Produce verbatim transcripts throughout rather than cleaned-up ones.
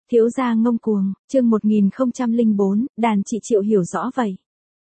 Thiếu gia ngông cuồng, chương một nghìn không trăm lẻ bốn, đàn chị Triệu hiểu rõ vậy.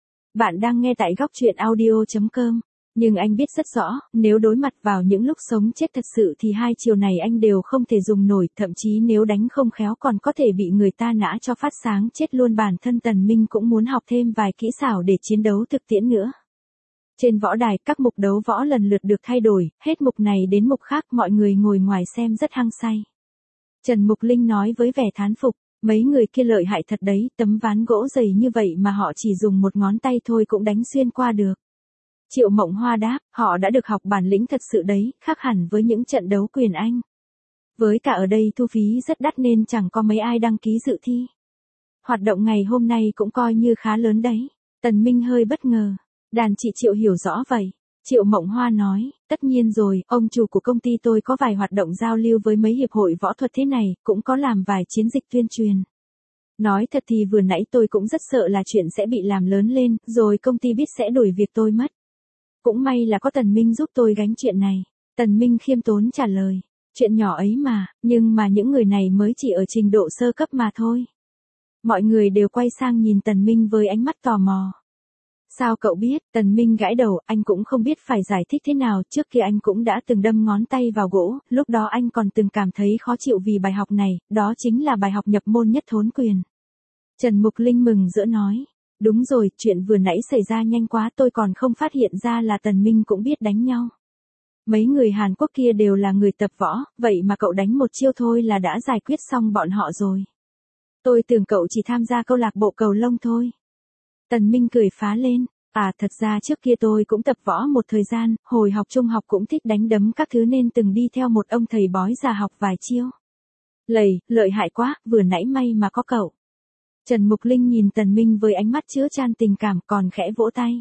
Bạn đang nghe tại góc truyện audio chấm com, nhưng anh biết rất rõ, nếu đối mặt vào những lúc sống chết thật sự thì hai chiều này anh đều không thể dùng nổi, thậm chí nếu đánh không khéo còn có thể bị người ta nã cho phát sáng chết luôn. Bản thân Tần Minh cũng muốn học thêm vài kỹ xảo để chiến đấu thực tiễn nữa. Trên võ đài, các mục đấu võ lần lượt được thay đổi, hết mục này đến mục khác, mọi người ngồi ngoài xem rất hăng say. Trần Mục Linh nói với vẻ thán phục, mấy người kia lợi hại thật đấy, tấm ván gỗ dày như vậy mà họ chỉ dùng một ngón tay thôi cũng đánh xuyên qua được. Triệu Mộng Hoa đáp, họ đã được học bản lĩnh thật sự đấy, khác hẳn với những trận đấu quyền Anh. Với cả ở đây thu phí rất đắt nên chẳng có mấy ai đăng ký dự thi. Hoạt động ngày hôm nay cũng coi như khá lớn đấy. Tần Minh hơi bất ngờ, đàn chị Triệu hiểu rõ vậy. Triệu Mộng Hoa nói, tất nhiên rồi, ông chủ của công ty tôi có vài hoạt động giao lưu với mấy hiệp hội võ thuật thế này, cũng có làm vài chiến dịch tuyên truyền. Nói thật thì vừa nãy tôi cũng rất sợ là chuyện sẽ bị làm lớn lên, rồi công ty biết sẽ đuổi việc tôi mất. Cũng may là có Tần Minh giúp tôi gánh chuyện này. Tần Minh khiêm tốn trả lời, chuyện nhỏ ấy mà, nhưng mà những người này mới chỉ ở trình độ sơ cấp mà thôi. Mọi người đều quay sang nhìn Tần Minh với ánh mắt tò mò. Sao cậu biết? Tần Minh gãi đầu, anh cũng không biết phải giải thích thế nào, trước kia anh cũng đã từng đâm ngón tay vào gỗ, lúc đó anh còn từng cảm thấy khó chịu vì bài học này, đó chính là bài học nhập môn nhất thốn quyền. Trần Mục Linh mừng rỡ nói, đúng rồi, chuyện vừa nãy xảy ra nhanh quá, tôi còn không phát hiện ra là Tần Minh cũng biết đánh nhau. Mấy người Hàn Quốc kia đều là người tập võ, vậy mà cậu đánh một chiêu thôi là đã giải quyết xong bọn họ rồi. Tôi tưởng cậu chỉ tham gia câu lạc bộ cầu lông thôi. Tần Minh cười phá lên, à thật ra trước kia tôi cũng tập võ một thời gian, hồi học trung học cũng thích đánh đấm các thứ nên từng đi theo một ông thầy bói già học vài chiêu. Lầy, lợi hại quá, vừa nãy may mà có cậu. Trần Mục Linh nhìn Tần Minh với ánh mắt chứa chan tình cảm còn khẽ vỗ tay.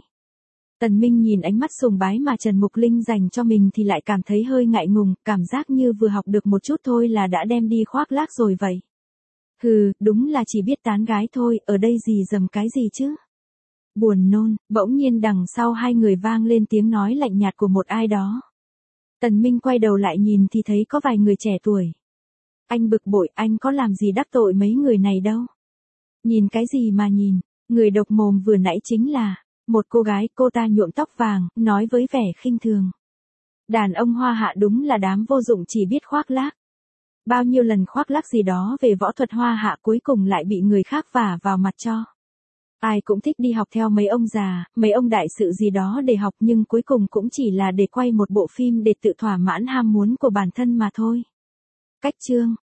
Tần Minh nhìn ánh mắt sùng bái mà Trần Mục Linh dành cho mình thì lại cảm thấy hơi ngại ngùng, cảm giác như vừa học được một chút thôi là đã đem đi khoác lác rồi vậy. Hừ, đúng là chỉ biết tán gái thôi, ở đây gì dầm cái gì chứ. Buồn nôn, bỗng nhiên đằng sau hai người vang lên tiếng nói lạnh nhạt của một ai đó. Tần Minh quay đầu lại nhìn thì thấy có vài người trẻ tuổi. Anh bực bội, anh có làm gì đắc tội mấy người này đâu. Nhìn cái gì mà nhìn, người độc mồm vừa nãy chính là một cô gái, cô ta nhuộm tóc vàng, nói với vẻ khinh thường. Đàn ông Hoa Hạ đúng là đám vô dụng chỉ biết khoác lác. Bao nhiêu lần khoác lác gì đó về võ thuật Hoa Hạ cuối cùng lại bị người khác vả vào mặt cho. Ai cũng thích đi học theo mấy ông già, mấy ông đại sự gì đó để học nhưng cuối cùng cũng chỉ là để quay một bộ phim để tự thỏa mãn ham muốn của bản thân mà thôi. Cách chương,